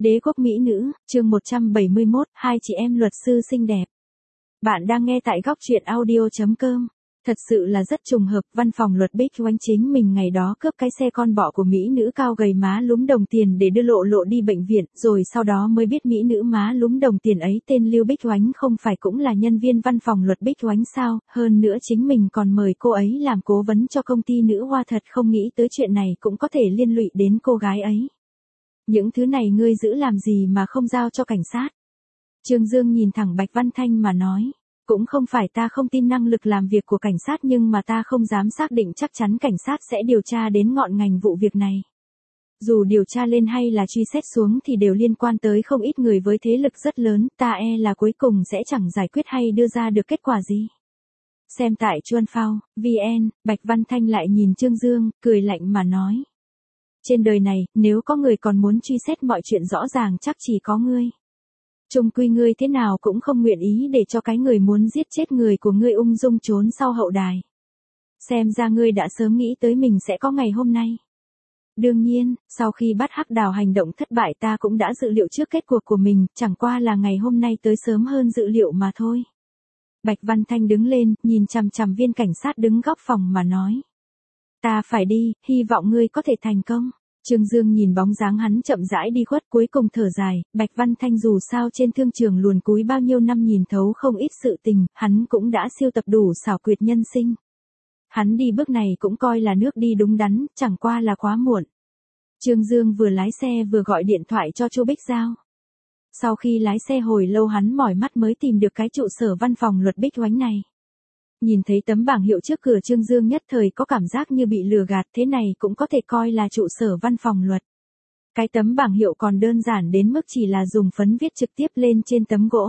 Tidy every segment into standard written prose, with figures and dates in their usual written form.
Đế quốc mỹ nữ, chương 171, hai chị em luật sư xinh đẹp. Bạn đang nghe tại góc truyện audio.com. Thật sự là rất trùng hợp, văn phòng luật Bích Oánh chính mình ngày đó cướp cái xe con bọ của mỹ nữ cao gầy má lúm đồng tiền để đưa Lộ Lộ đi bệnh viện, rồi sau đó mới biết mỹ nữ má lúm đồng tiền ấy tên Lưu Bích Oánh không phải cũng là nhân viên văn phòng luật Bích Oánh sao, hơn nữa chính mình còn mời cô ấy làm cố vấn cho công ty nữ hoa, thật không nghĩ tới chuyện này cũng có thể liên lụy đến cô gái ấy. Những thứ này ngươi giữ làm gì mà không giao cho cảnh sát? Trương Dương nhìn thẳng Bạch Văn Thanh mà nói, cũng không phải ta không tin năng lực làm việc của cảnh sát, nhưng mà ta không dám xác định chắc chắn cảnh sát sẽ điều tra đến ngọn ngành vụ việc này. Dù điều tra lên hay là truy xét xuống thì đều liên quan tới không ít người với thế lực rất lớn, ta e là cuối cùng sẽ chẳng giải quyết hay đưa ra được kết quả gì. Xem tại Chuan Phao, VN, Bạch Văn Thanh lại nhìn Trương Dương, cười lạnh mà nói. Trên đời này, nếu có người còn muốn truy xét mọi chuyện rõ ràng chắc chỉ có ngươi. Chung quy ngươi thế nào cũng không nguyện ý để cho cái người muốn giết chết người của ngươi ung dung trốn sau hậu đài. Xem ra ngươi đã sớm nghĩ tới mình sẽ có ngày hôm nay. Đương nhiên, sau khi bắt Hắc Đào hành động thất bại ta cũng đã dự liệu trước kết cuộc của mình, chẳng qua là ngày hôm nay tới sớm hơn dự liệu mà thôi. Bạch Văn Thanh đứng lên, nhìn chằm chằm viên cảnh sát đứng góc phòng mà nói. Ta phải đi, hy vọng ngươi có thể thành công. Trương Dương nhìn bóng dáng hắn chậm rãi đi khuất, cuối cùng thở dài, Bạch Văn Thanh dù sao trên thương trường luồn cúi bao nhiêu năm nhìn thấu không ít sự tình, hắn cũng đã siêu tập đủ xảo quyệt nhân sinh. Hắn đi bước này cũng coi là nước đi đúng đắn, chẳng qua là quá muộn. Trương Dương vừa lái xe vừa gọi điện thoại cho Chu Bích Giao. Sau khi lái xe hồi lâu hắn mỏi mắt mới tìm được cái trụ sở văn phòng luật Bích Oánh này. Nhìn thấy tấm bảng hiệu trước cửa Trương Dương nhất thời có cảm giác như bị lừa gạt, thế này cũng có thể coi là trụ sở văn phòng luật. Cái tấm bảng hiệu còn đơn giản đến mức chỉ là dùng phấn viết trực tiếp lên trên tấm gỗ.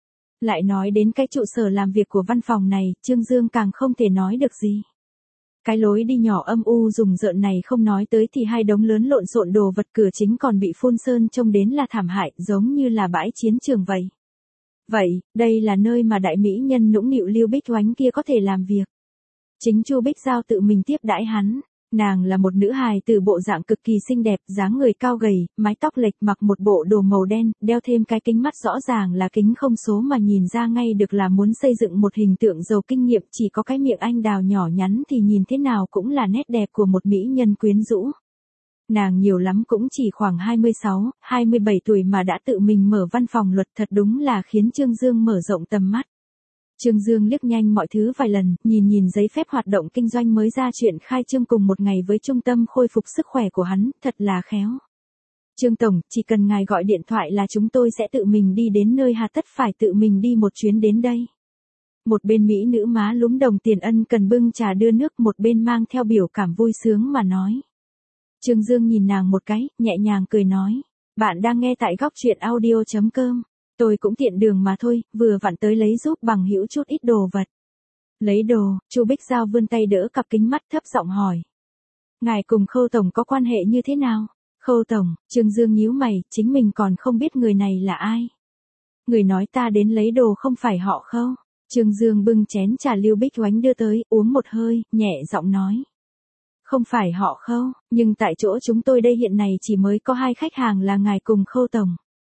Lại nói đến cái trụ sở làm việc của văn phòng này, Trương Dương càng không thể nói được gì. Cái lối đi nhỏ âm u rùng rợn này không nói tới thì hai đống lớn lộn xộn đồ vật, cửa chính còn bị phun sơn trông đến là thảm hại, giống như là bãi chiến trường vậy. Vậy, đây là nơi mà đại mỹ nhân nũng nịu Lưu Bích Oánh kia có thể làm việc. Chính Chu Bích Giao tự mình tiếp đãi hắn. Nàng là một nữ hài từ bộ dạng cực kỳ xinh đẹp, dáng người cao gầy, mái tóc lệch, mặc một bộ đồ màu đen, đeo thêm cái kính mắt rõ ràng là kính không số mà nhìn ra ngay được là muốn xây dựng một hình tượng giàu kinh nghiệm, chỉ có cái miệng anh đào nhỏ nhắn thì nhìn thế nào cũng là nét đẹp của một mỹ nhân quyến rũ. Nàng nhiều lắm cũng chỉ khoảng 26, 27 tuổi mà đã tự mình mở văn phòng luật, thật đúng là khiến Trương Dương mở rộng tầm mắt. Trương Dương liếc nhanh mọi thứ vài lần, nhìn giấy phép hoạt động kinh doanh mới ra chuyện khai trương cùng một ngày với trung tâm khôi phục sức khỏe của hắn, thật là khéo. Trương Tổng, chỉ cần ngài gọi điện thoại là chúng tôi sẽ tự mình đi đến nơi, hà tất phải tự mình đi một chuyến đến đây. Một bên mỹ nữ má lúm đồng tiền ân cần bưng trà đưa nước, một bên mang theo biểu cảm vui sướng mà nói. Trương Dương nhìn nàng một cái, nhẹ nhàng cười nói. Bạn đang nghe tại góc truyện audio.com. Tôi cũng tiện đường mà thôi, vừa vặn tới lấy giúp bằng hữu chút ít đồ vật. Lấy đồ, Chu Bích Giao vươn tay đỡ cặp kính mắt thấp giọng hỏi. Ngài cùng Khâu Tổng có quan hệ như thế nào? Khâu Tổng, Trương Dương nhíu mày, chính mình còn không biết người này là ai. Người nói ta đến lấy đồ không phải họ Khâu. Trương Dương bưng chén trà Lưu Bích Oánh đưa tới, uống một hơi, nhẹ giọng nói. Không phải họ Khâu, nhưng tại chỗ chúng tôi đây hiện nay chỉ mới có 2 khách hàng là ngài cùng Khâu Tổng.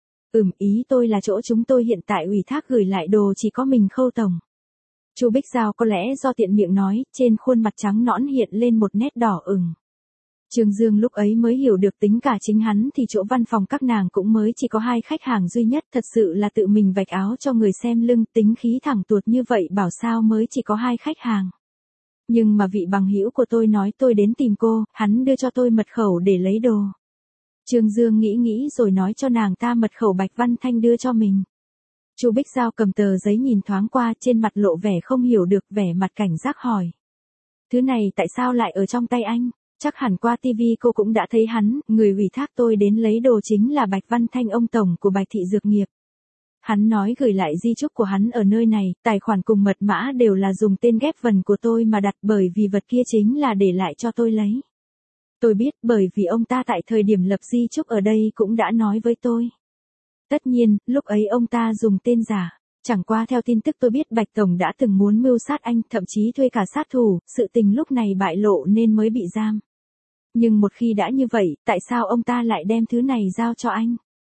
Ý tôi là chỗ chúng tôi hiện tại ủy thác gửi lại đồ chỉ có mình Khâu Tổng. Chu Bích Giao có lẽ do tiện miệng nói, trên khuôn mặt trắng nõn hiện lên một nét đỏ ửng. Trương Dương lúc ấy mới hiểu được tính cả chính hắn thì chỗ văn phòng các nàng cũng mới chỉ có 2 khách hàng duy nhất, thật sự là tự mình vạch áo cho người xem lưng, tính khí thẳng tuột như vậy bảo sao mới chỉ có 2 khách hàng. Nhưng mà vị bằng hữu của tôi nói tôi đến tìm cô, hắn đưa cho tôi mật khẩu để lấy đồ. Trương Dương nghĩ rồi nói cho nàng ta mật khẩu Bạch Văn Thanh đưa cho mình. Chu Bích Giao cầm tờ giấy nhìn thoáng qua, trên mặt lộ vẻ không hiểu được, vẻ mặt cảnh giác hỏi. Thứ này tại sao lại ở trong tay anh? Chắc hẳn qua TV cô cũng đã thấy hắn, người ủy thác tôi đến lấy đồ chính là Bạch Văn Thanh, ông tổng của Bạch Thị Dược Nghiệp. Hắn nói gửi lại di chúc của hắn ở nơi này, tài khoản cùng mật mã đều là dùng tên ghép vần của tôi mà đặt, bởi vì vật kia chính là để lại cho tôi lấy. Tôi biết, bởi vì ông ta tại thời điểm lập di chúc ở đây cũng đã nói với tôi. Tất nhiên, lúc ấy ông ta dùng tên giả. Chẳng qua theo tin tức tôi biết Bạch Tổng đã từng muốn mưu sát anh, thậm chí thuê cả sát thủ, sự tình lúc này bại lộ nên mới bị giam. Nhưng một khi đã như vậy, tại sao ông ta lại đem thứ này giao cho anh?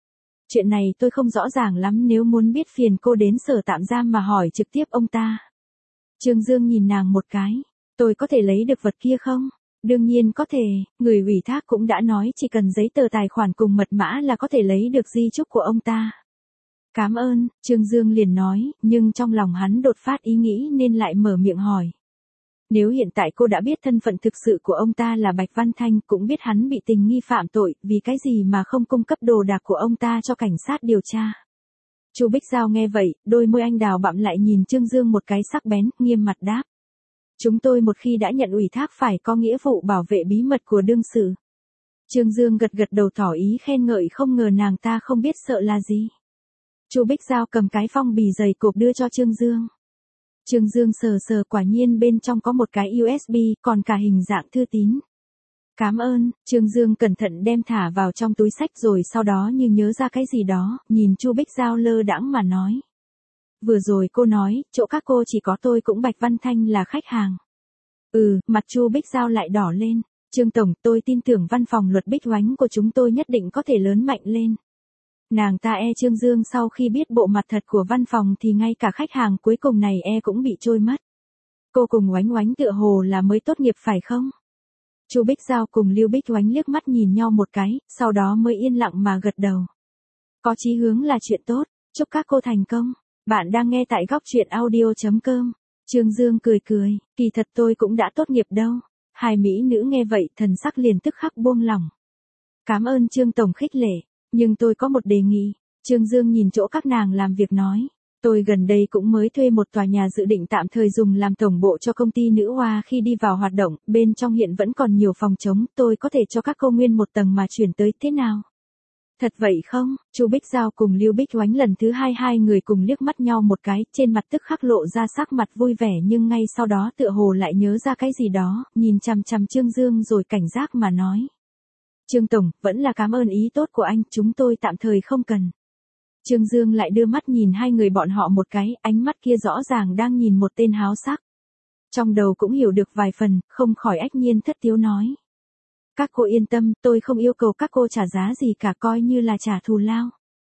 chuyện này tôi không rõ ràng lắm, nếu muốn biết phiền cô đến sở tạm giam mà hỏi trực tiếp ông ta. Trương Dương nhìn nàng một cái, tôi có thể lấy được vật kia không? Đương nhiên có thể, người ủy thác cũng đã nói chỉ cần giấy tờ tài khoản cùng mật mã là có thể lấy được di chúc của ông ta. Cảm ơn, Trương Dương liền nói, nhưng trong lòng hắn đột phát ý nghĩ nên lại mở miệng hỏi. Nếu hiện tại cô đã biết thân phận thực sự của ông ta là Bạch Văn Thanh, cũng biết hắn bị tình nghi phạm tội, vì cái gì mà không cung cấp đồ đạc của ông ta cho cảnh sát điều tra? Chu Bích Giao nghe vậy, đôi môi anh đào bặm lại nhìn Trương Dương một cái sắc bén, nghiêm mặt đáp. Chúng tôi một khi đã nhận ủy thác phải có nghĩa vụ bảo vệ bí mật của đương sự. Trương Dương gật gật đầu tỏ ý khen ngợi, không ngờ nàng ta không biết sợ là gì. Chu Bích Giao cầm cái phong bì dày cộp đưa cho Trương Dương. Trương Dương sờ sờ, quả nhiên bên trong có một cái USB, còn cả hình dạng thư tín. Cảm ơn, Trương Dương cẩn thận đem thả vào trong túi xách rồi sau đó như nhớ ra cái gì đó, nhìn Chu Bích Giao lơ đãng mà nói. Vừa rồi cô nói, chỗ các cô chỉ có tôi cũng Bạch Văn Thanh là khách hàng. Mặt Chu Bích Giao lại đỏ lên. Trương Tổng, tôi tin tưởng văn phòng luật Bích Oánh của chúng tôi nhất định có thể lớn mạnh lên. Nàng ta Trương Dương sau khi biết bộ mặt thật của văn phòng thì ngay cả khách hàng cuối cùng này cũng bị trôi mất. Cô cùng Oánh Oánh tựa hồ là mới tốt nghiệp phải không? Chu Bích Giao cùng Lưu Bích Oánh liếc mắt nhìn nhau một cái, sau đó mới yên lặng mà gật đầu. Có chí hướng là chuyện tốt, chúc các cô thành công. Bạn đang nghe tại góc truyện audio.com. Trương Dương cười cười, kỳ thật tôi cũng đã tốt nghiệp đâu. Hai mỹ nữ nghe vậy thần sắc liền tức khắc buông lỏng. Cảm ơn Trương Tổng khích lệ, nhưng tôi có một đề nghị. Trương Dương nhìn chỗ các nàng làm việc nói. Tôi gần đây cũng mới thuê một tòa nhà dự định tạm thời dùng làm tổng bộ cho công ty nữ hoa khi đi vào hoạt động, bên trong hiện vẫn còn nhiều phòng trống, tôi có thể cho các cô nguyên một tầng mà chuyển tới, thế nào? Thật vậy không? Chu Bích Giao cùng Lưu Bích Oánh lần thứ hai người cùng liếc mắt nhau một cái, trên mặt tức khắc lộ ra sắc mặt vui vẻ, nhưng ngay sau đó tựa hồ lại nhớ ra cái gì đó, nhìn chằm chằm Trương Dương rồi cảnh giác mà nói. Trương Tổng, vẫn là cảm ơn ý tốt của anh, chúng tôi tạm thời không cần. Trương Dương lại đưa mắt nhìn hai người bọn họ một cái, ánh mắt kia rõ ràng đang nhìn một tên háo sắc. Trong đầu cũng hiểu được vài phần, không khỏi ách nhiên thất tiếu nói. Các cô yên tâm, tôi không yêu cầu các cô trả giá gì cả, coi như là trả thù lao.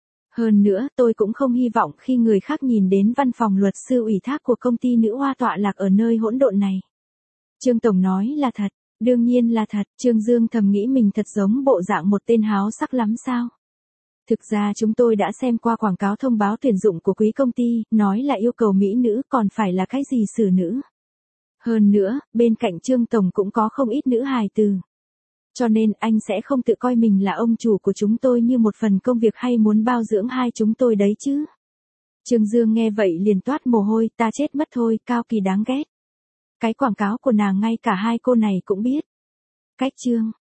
Hơn nữa, tôi cũng không hy vọng khi người khác nhìn đến văn phòng luật sư ủy thác của công ty nữ hoa tọa lạc ở nơi hỗn độn này. Trương Tổng nói là thật, đương nhiên là thật, Trương Dương thầm nghĩ mình thật giống bộ dạng một tên háo sắc lắm sao. Thực ra chúng tôi đã xem qua quảng cáo thông báo tuyển dụng của quý công ty, nói là yêu cầu mỹ nữ, còn phải là cái gì xử nữ. Hơn nữa, bên cạnh Trương Tổng cũng có không ít nữ hài từ. Cho nên anh sẽ không tự coi mình là ông chủ của chúng tôi như một phần công việc hay muốn bao dưỡng hai chúng tôi đấy chứ. Trương Dương nghe vậy liền toát mồ hôi, ta chết mất thôi, Cao Kỳ đáng ghét. Cái quảng cáo của nàng ngay cả hai cô này cũng biết. Cách chương